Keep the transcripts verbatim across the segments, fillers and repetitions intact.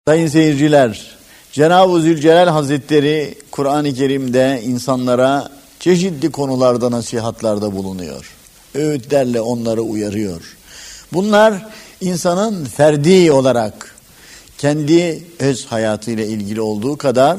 Sayın seyirciler, Cenab-ı Zülcelal Hazretleri Kur'an-ı Kerim'de insanlara çeşitli konularda nasihatlarda bulunuyor. Öğütlerle onları uyarıyor. Bunlar insanın ferdi olarak kendi öz hayatıyla ilgili olduğu kadar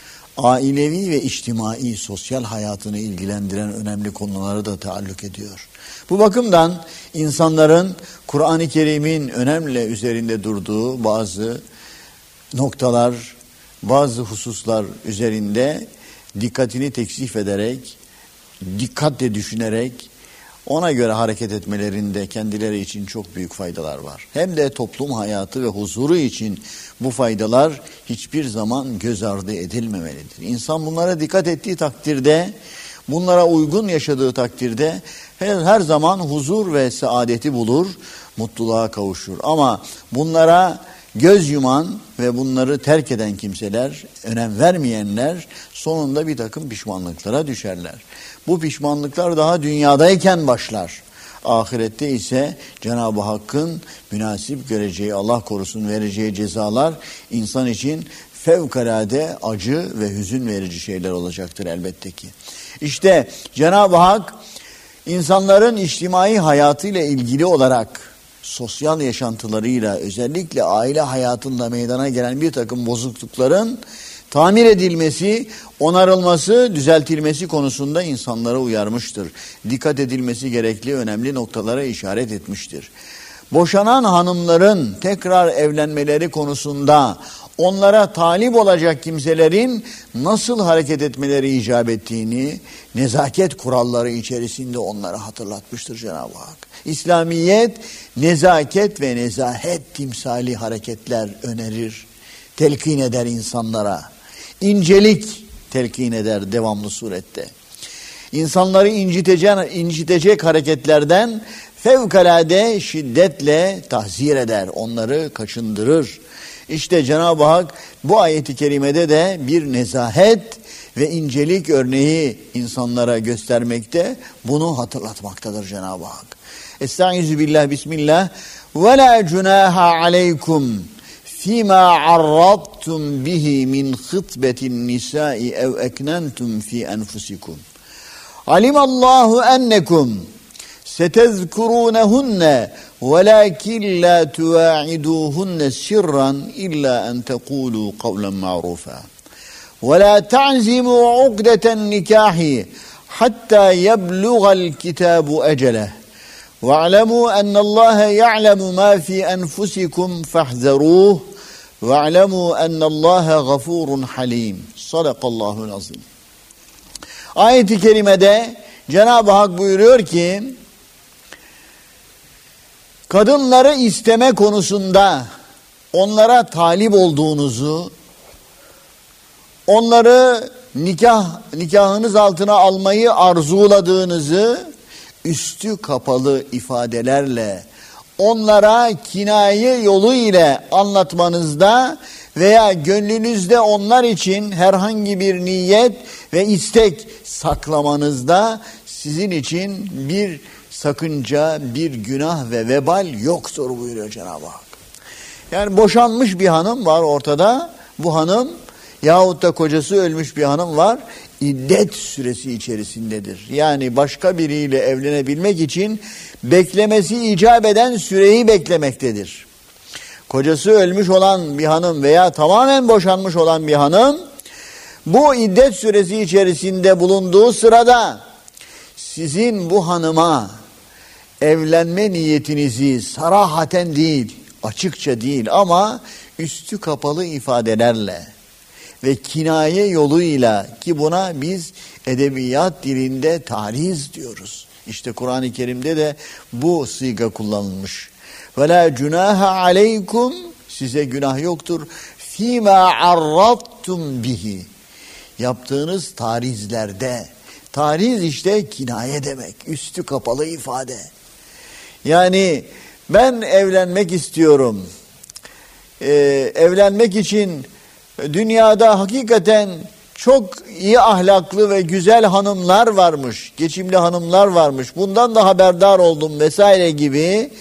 ailevi ve içtimai, sosyal hayatını ilgilendiren önemli konulara da taalluk ediyor. Bu bakımdan insanların Kur'an-ı Kerim'in önemli üzerinde durduğu bazı noktalar, bazı hususlar üzerinde dikkatini teksif ederek, dikkatle düşünerek ona göre hareket etmelerinde kendileri için çok büyük faydalar var. Hem de toplum hayatı ve huzuru için bu faydalar hiçbir zaman göz ardı edilmemelidir. İnsan bunlara dikkat ettiği takdirde, bunlara uygun yaşadığı takdirde her, her zaman huzur ve saadeti bulur, mutluluğa kavuşur. Ama bunlara göz yuman ve bunları terk eden kimseler, önem vermeyenler sonunda bir takım pişmanlıklara düşerler. Bu pişmanlıklar daha dünyadayken başlar. Ahirette ise Cenab-ı Hakk'ın münasip göreceği, Allah korusun vereceği cezalar insan için fevkalade acı ve hüzün verici şeyler olacaktır elbette ki. İşte Cenab-ı Hak insanların içtimai hayatıyla ilgili olarak sosyal yaşantılarıyla, özellikle aile hayatında meydana gelen bir takım bozuklukların tamir edilmesi, onarılması, düzeltilmesi konusunda insanlara uyarmıştır. Dikkat edilmesi gerekli önemli noktalara işaret etmiştir. Boşanan hanımların tekrar evlenmeleri konusunda onlara talip olacak kimselerin nasıl hareket etmeleri icap ettiğini nezaket kuralları içerisinde onlara hatırlatmıştır Cenab-ı Hak. İslamiyet nezaket ve nezahet timsali hareketler önerir, telkin eder insanlara. İncelik telkin eder devamlı surette. İnsanları incitecek, incitecek hareketlerden fevkalade şiddetle tahzir eder, onları kaçındırır. İşte Cenab-ı Hak bu ayeti kerimede de bir nezahet ve incelik örneği insanlara göstermekte, bunu hatırlatmaktadır Cenab-ı Hak. Estaizu billah, bismillah. Ve la cunaha aleykum fîmâ arradtum bihi min khıtbetin nisâi ev eknentum fî enfusikum. Alimallahu ennekum setezkurûnehunne velakin la tuvâ'iduhunne sirran illa en teqûlû kavlen ma'rufa. Ve la ta'zimû ukdeten nikâhi hatta yebluğal kitâbu eceleh. وَاعْلَمُوا أَنَّ اللّٰهَ يَعْلَمُ مَا فِي أَنْفُسِكُمْ فَاحْذَرُوهُ وَاعْلَمُوا أَنَّ اللّٰهَ غَفُورٌ حَلِيمٌ. Sadakallahu azim. Ayet-i kerimede Cenab-ı Hak buyuruyor ki, kadınları isteme konusunda onlara talip olduğunuzu, onları nikah nikahınız altına almayı arzuladığınızı üstü kapalı ifadelerle onlara kinaye yolu ile anlatmanızda veya gönlünüzde onlar için herhangi bir niyet ve istek saklamanızda sizin için bir sakınca, bir günah ve vebal yoktur buyuruyor Cenab-ı Hak. Yani boşanmış bir hanım var ortada, bu hanım yahut da kocası ölmüş bir hanım var, İddet süresi içerisindedir. Yani başka biriyle evlenebilmek için beklemesi icap eden süreyi beklemektedir. Kocası ölmüş olan bir hanım veya tamamen boşanmış olan bir hanım, bu iddet süresi içerisinde bulunduğu sırada sizin bu hanıma evlenme niyetinizi sarahaten değil, açıkça değil ama üstü kapalı ifadelerle ve kinaye yoluyla, ki buna biz edebiyat dilinde tariz diyoruz. İşte Kur'an-ı Kerim'de de bu siga kullanılmış. Ve la cunaha aleykum, size günah yoktur. Fîmâ arradtum bihi, yaptığınız tarizlerde. Tariz işte kinaye demek, üstü kapalı ifade. Yani ben evlenmek istiyorum. Ee, evlenmek için dünyada hakikaten çok iyi ahlaklı ve güzel hanımlar varmış, geçimli hanımlar varmış. Bundan da haberdar oldum vesaire gibi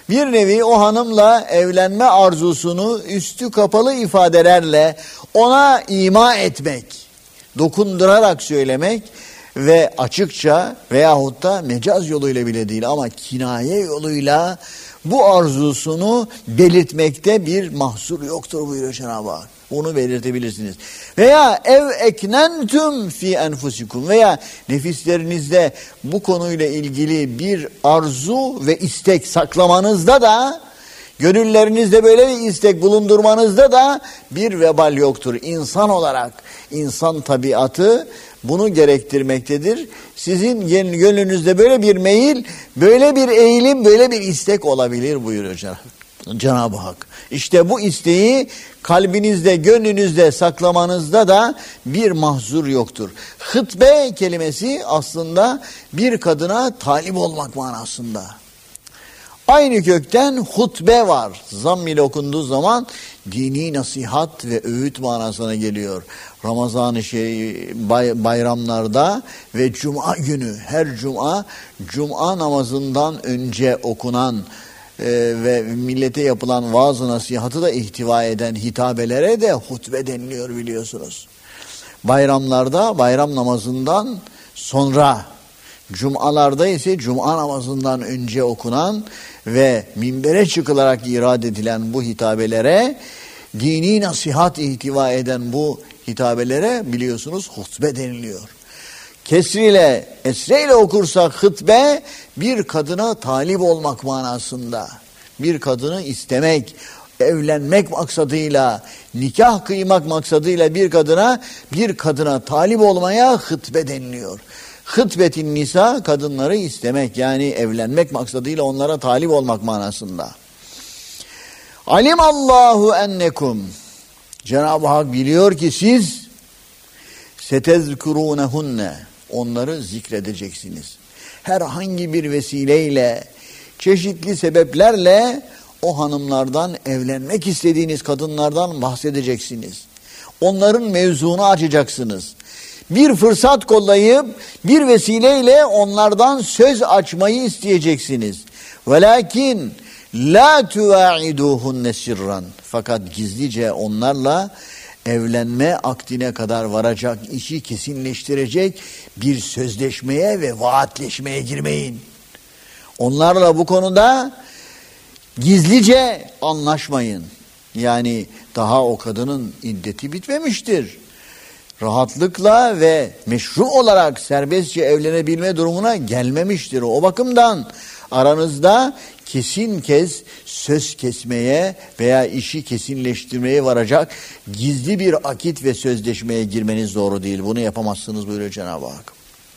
Bir nevi o hanımla evlenme arzusunu üstü kapalı ifadelerle ona ima etmek, dokundurarak söylemek ve açıkça veyahut da mecaz yoluyla bile değil ama kinaye yoluyla bu arzusunu belirtmekte bir mahsur yoktur buyuruyor Cenab-ı Hak. Bunu belirtebilirsiniz. Veya ev eknentüm fi enfusikum veya nefislerinizde bu konuyla ilgili bir arzu ve istek saklamanızda da, gönüllerinizde böyle bir istek bulundurmanızda da bir vebal yoktur. İnsan olarak, insan tabiatı bunu gerektirmektedir. Sizin gönlünüzde böyle bir meyil, böyle bir eğilim, böyle bir istek olabilir buyuruyor Cenab-ı Hak. İşte bu isteği kalbinizde, gönlünüzde saklamanızda da bir mahzur yoktur. Hıtbe kelimesi aslında bir kadına talip olmak manasında. Aynı kökten hutbe var. Zamm ile okunduğu zaman dini nasihat ve öğüt manasına geliyor. Ramazan-ı şey bay, bayramlarda ve cuma günü, her cuma, cuma namazından önce okunan e, ve millete yapılan vaaz-ı nasihatı da ihtiva eden hitabelere de hutbe deniliyor biliyorsunuz. Bayramlarda bayram namazından sonra, cumalarda ise cuma namazından önce okunan ve minbere çıkılarak irad edilen bu hitabelere, dini nasihat ihtiva eden bu hitabelere biliyorsunuz hutbe deniliyor. Kesriyle, esreyle okursak hutbe bir kadına talip olmak manasında. Bir kadını istemek, evlenmek maksadıyla, nikah kıymak maksadıyla bir kadına, bir kadına talip olmaya hutbe deniliyor. Hıtbetin nisa, kadınları istemek, yani evlenmek maksadıyla onlara talip olmak manasında. Alimallahu ennekum, Cenab-ı Hak biliyor ki siz setezkurunehunne, onları zikredeceksiniz. Herhangi bir vesileyle, çeşitli sebeplerle o hanımlardan, evlenmek istediğiniz kadınlardan bahsedeceksiniz. Onların mevzunu açacaksınız. Bir fırsat kollayıp bir vesileyle onlardan söz açmayı isteyeceksiniz. Velakin la tuvaiduhunne sirran, fakat gizlice onlarla evlenme akdine kadar varacak, işi kesinleştirecek bir sözleşmeye ve vaatleşmeye girmeyin. Onlarla bu konuda gizlice anlaşmayın. Yani daha o kadının iddeti bitmemiştir. Rahatlıkla ve meşru olarak serbestçe evlenebilme durumuna gelmemiştir. O bakımdan aranızda kesin kez söz kesmeye veya işi kesinleştirmeye varacak gizli bir akit ve sözleşmeye girmeniz doğru değil. Bunu yapamazsınız buyuruyor Cenab-ı Hak.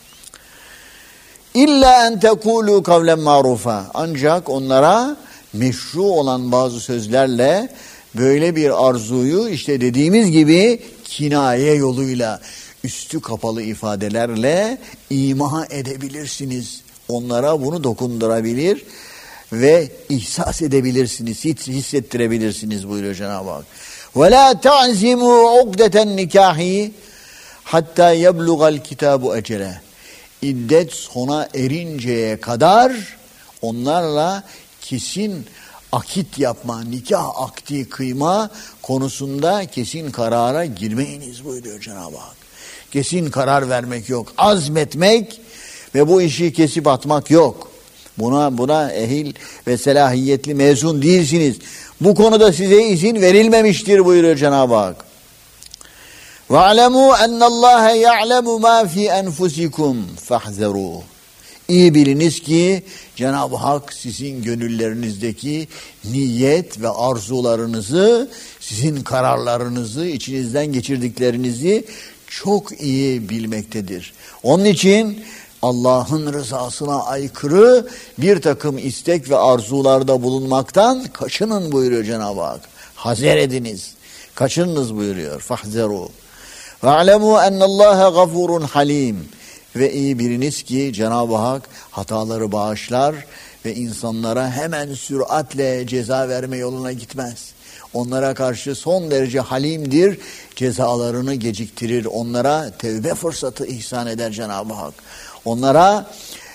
İlla en tekulu kavlen marufa, ancak onlara meşru olan bazı sözlerle böyle bir arzuyu işte dediğimiz gibi kinaye yoluyla, üstü kapalı ifadelerle ima edebilirsiniz. Onlara bunu dokundurabilir ve ihsas edebilirsiniz, hissettirebilirsiniz buyuruyor Cenab-ı Hak. وَلَا تَعْزِمُوا عُقْدَةَ النِّكَاحِ hatta yebluğal kitabu ecele. İddet sona erinceye kadar onlarla kesin akit yapma, nikah akdi kıyma konusunda kesin karara girmeyiniz buyuruyor Cenab-ı Hak. Kesin karar vermek yok. Azmetmek ve bu işi kesip atmak yok. Buna buna ehil ve selahiyetli mezun değilsiniz. Bu konuda size izin verilmemiştir buyuruyor Cenab-ı Hak. وَعْلَمُوا اَنَّ اللّٰهَ يَعْلَمُ مَا فِي اَنْفُسِكُمْ فَاحْذَرُوا. İyi biliniz ki Cenab-ı Hak sizin gönüllerinizdeki niyet ve arzularınızı, sizin kararlarınızı, içinizden geçirdiklerinizi çok iyi bilmektedir. Onun için Allah'ın rızasına aykırı bir takım istek ve arzularda bulunmaktan kaçının buyuruyor Cenab-ı Hak. Hazer ediniz, kaçınınız buyuruyor. Fahzeru. Ve'lemû ennallâhe gafurun halim. Ve iyi biliniz ki Cenab-ı Hak hataları bağışlar ve insanlara hemen süratle ceza verme yoluna gitmez. Onlara karşı son derece halimdir, cezalarını geciktirir, onlara tevbe fırsatı ihsan eder Cenab-ı Hak. Onlara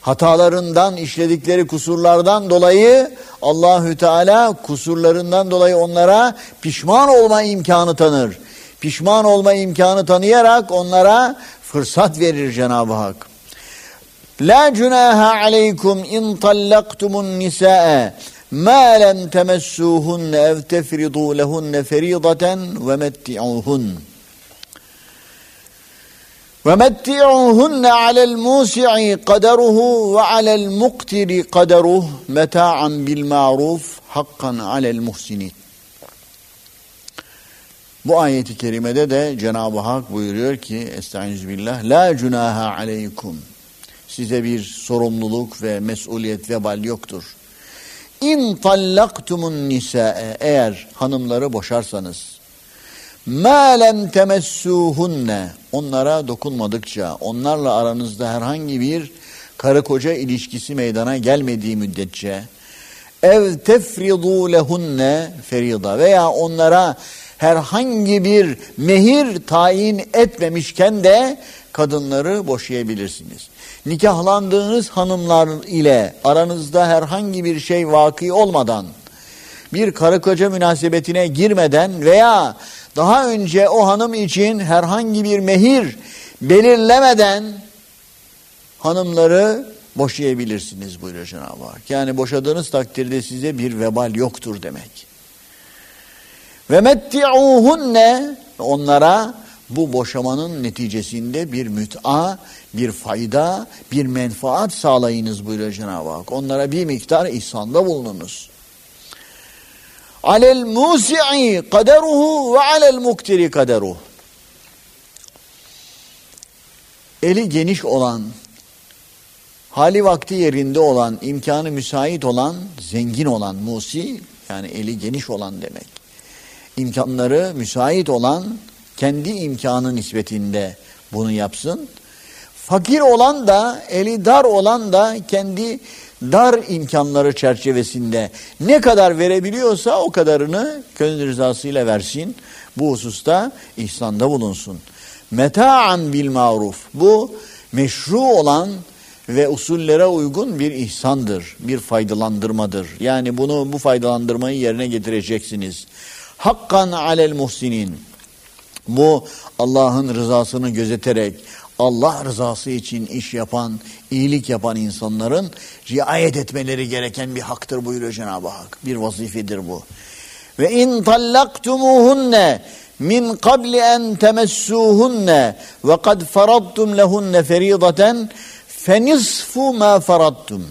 hatalarından, işledikleri kusurlardan dolayı Allahü Teala kusurlarından dolayı onlara pişman olma imkanı tanır. Pişman olma imkanı tanıyarak onlara fırsat verir Cenab-ı Hak. La cunaha aleykum in tallaqtumun nisaa ma lem temessuhunne ev tefridu lehunne feridaten ve metti'uhun. Ve metti'uhunne alel musi'i kaderuhu ve alel muktiri kaderuhu meta'an bil ma'ruf hakkan alel muhsinin. Bu ayeti kerimede de Cenab-ı Hak buyuruyor ki Estağfirullah, la cunaha aleykum, size bir sorumluluk ve mesuliyet, vebal yoktur. İn tallaktumun nisa'e, eğer hanımları boşarsanız, ma lem temessuhunne, onlara dokunmadıkça, onlarla aranızda herhangi bir karı koca ilişkisi meydana gelmediği müddetçe, ev tefridu lehunne ferida, veya onlara herhangi bir mehir tayin etmemişken de kadınları boşayabilirsiniz. Nikahlandığınız hanımlar ile aranızda herhangi bir şey vakı olmadan, bir karı koca münasebetine girmeden veya daha önce o hanım için herhangi bir mehir belirlemeden hanımları boşayabilirsiniz buyuruyor Cenab-ı Hak. Yani boşadığınız takdirde size bir vebal yoktur demek. Ve metti'uhunne, onlara bu boşamanın neticesinde bir müt'a, bir fayda, bir menfaat sağlayınız buyuruyor Cenab-ı Hak. Onlara bir miktar ihsanda bulununuz. Alel musi'i kaderuhu ve alel muktiri kaderuhu. Eli geniş olan, hali vakti yerinde olan, imkanı müsait olan, zengin olan, musi yani eli geniş olan demek. İmkanları müsait olan kendi imkanı nispetinde bunu yapsın. Fakir olan da, eli dar olan da kendi dar imkanları çerçevesinde ne kadar verebiliyorsa o kadarını gönül rızasıyla versin. Bu hususta ihsanda bulunsun. Meta'an bil maruf. Bu meşru olan ve usullere uygun bir ihsandır, bir faydalandırmadır. Yani bunu, bu faydalandırmayı yerine getireceksiniz. Hakkan alel muhsinin. Bu Allah'ın rızasını gözeterek Allah rızası için iş yapan, iyilik yapan insanların riayet etmeleri gereken bir haktır buyuruyor Cenab-ı Hak. Bir vazifedir bu. Ve in tallaktumuhunne min qabli en temessuhunne ve kad faradtum lehunne feridaten fenisfu ma faradtum.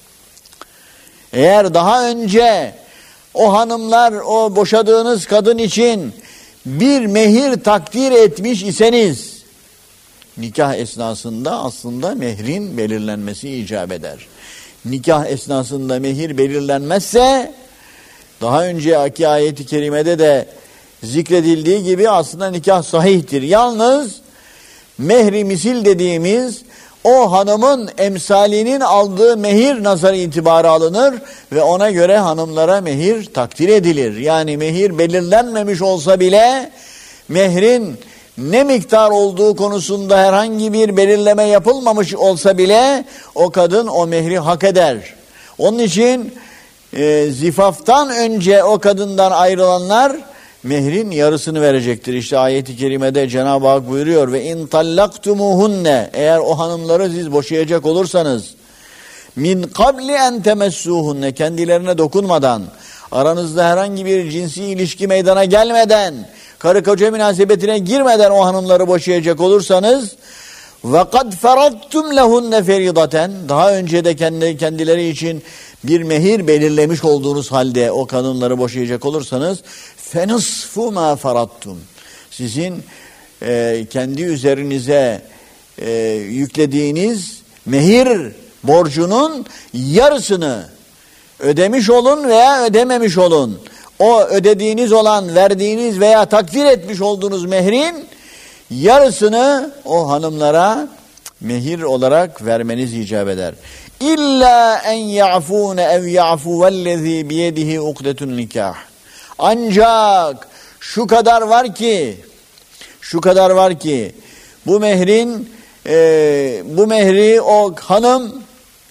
Eğer daha önce o hanımlar, o boşadığınız kadın için bir mehir takdir etmiş iseniz, nikah esnasında aslında mehrin belirlenmesi icap eder. Nikah esnasında mehir belirlenmezse, daha önceki ayeti kerimede de zikredildiği gibi aslında nikah sahihtir. Yalnız mehri misil dediğimiz o hanımın emsalinin aldığı mehir nazarı itibarı alınır ve ona göre hanımlara mehir takdir edilir. Yani mehir belirlenmemiş olsa bile mehrin ne miktar olduğu konusunda herhangi bir belirleme yapılmamış olsa bile o kadın o mehri hak eder. Onun için e, zifaftan önce o kadından ayrılanlar mehrin yarısını verecektir. İşte ayet-i kerimede Cenab-ı Hak buyuruyor ve in tallaktumuhunne, eğer o hanımları siz boşayacak olursanız min qabli en temessuhunne, kendilerine dokunmadan, aranızda herhangi bir cinsi ilişki meydana gelmeden, karı koca münasebetine girmeden o hanımları boşayacak olursanız ve kad feradtum lehunne feridaten, daha önce de kendi, kendileri için bir mehir belirlemiş olduğunuz halde o kadınları boşayacak olursanız fenusfu ma faradtum, sizin e, kendi üzerinize e, yüklediğiniz mehir borcunun yarısını ödemiş olun veya ödememiş olun. O ödediğiniz olan, verdiğiniz veya takdir etmiş olduğunuz mehrin yarısını o hanımlara mehir olarak vermeniz icap eder. İlla en ya'fune ev ya'fu vellezî biyedihi ukdetun nikah. Ancak şu kadar var ki, şu kadar var ki bu mehrin, e, bu mehri o hanım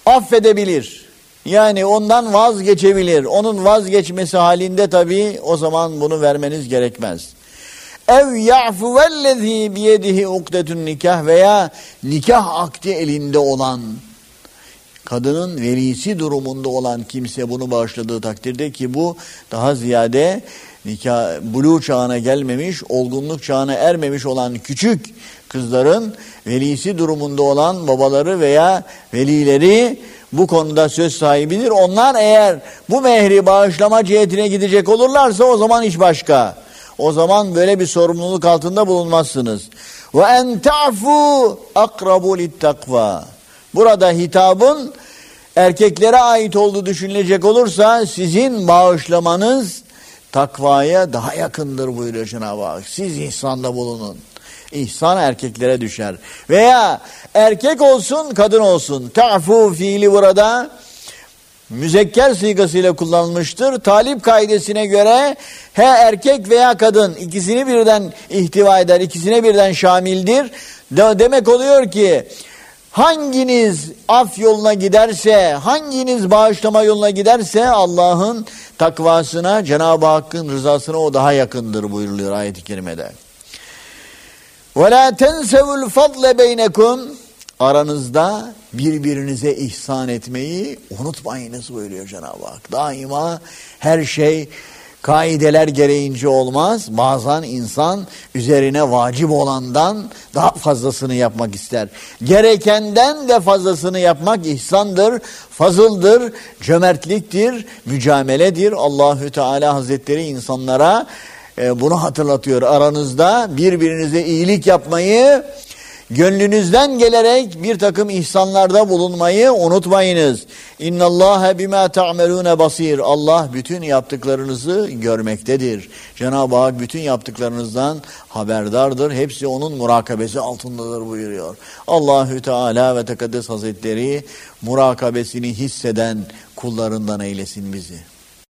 affedebilir. Yani ondan vazgeçebilir. Onun vazgeçmesi halinde tabii o zaman bunu vermeniz gerekmez. Ev ya'fu vellezî biyedihi ukdetun nikah, veya nikah akdi elinde olan, kadının velisi durumunda olan kimse bunu bağışladığı takdirde, ki bu daha ziyade nikah buluğ çağına gelmemiş, olgunluk çağına ermemiş olan küçük kızların velisi durumunda olan babaları veya velileri bu konuda söz sahibidir. Onlar eğer bu mehri bağışlama cihetine gidecek olurlarsa o zaman iş başka. O zaman böyle bir sorumluluk altında bulunmazsınız. Ve en ta'fu akrabu littakva. Burada hitabın erkeklere ait olduğu düşünülecek olursa sizin bağışlamanız takvaya daha yakındır buyuruyor Cenab-ı Hak. Siz ihsanda bulunun. İhsan erkeklere düşer. Veya erkek olsun kadın olsun. Ta'fu fiili burada müzekker sigasıyla kullanılmıştır. Talip kaidesine göre he erkek veya kadın ikisini birden ihtiva eder, ikisine birden şamildir. De demek oluyor ki hanginiz af yoluna giderse, hanginiz bağışlama yoluna giderse Allah'ın takvasına, Cenab-ı Hakk'ın rızasına o daha yakındır buyuruluyor ayet-i kerimede. وَلَا تَنْسَوُ الْفَضْلَ بَيْنَكُمْ. Aranızda birbirinize ihsan etmeyi unutmayınız buyuruyor Cenab-ı Hak. Daima her şey kaideler gereğince olmaz. Bazen insan üzerine vacip olandan daha fazlasını yapmak ister. Gerekenden de fazlasını yapmak ihsandır, fazıldır, cömertliktir, mücameledir. Allahü Teala Hazretleri insanlara e, bunu hatırlatıyor. Aranızda birbirinize iyilik yapmayı, gönlünüzden gelerek bir takım ihsanlarda bulunmayı unutmayınız. İnnallâhe bimâ ta'melûne basîr. Allah bütün yaptıklarınızı görmektedir. Cenab-ı Hak bütün yaptıklarınızdan haberdardır. Hepsi onun murakabesi altındadır buyuruyor. Allahü Teala ve Tekaddes Hazretleri murakabesini hisseden kullarından eylesin bizi.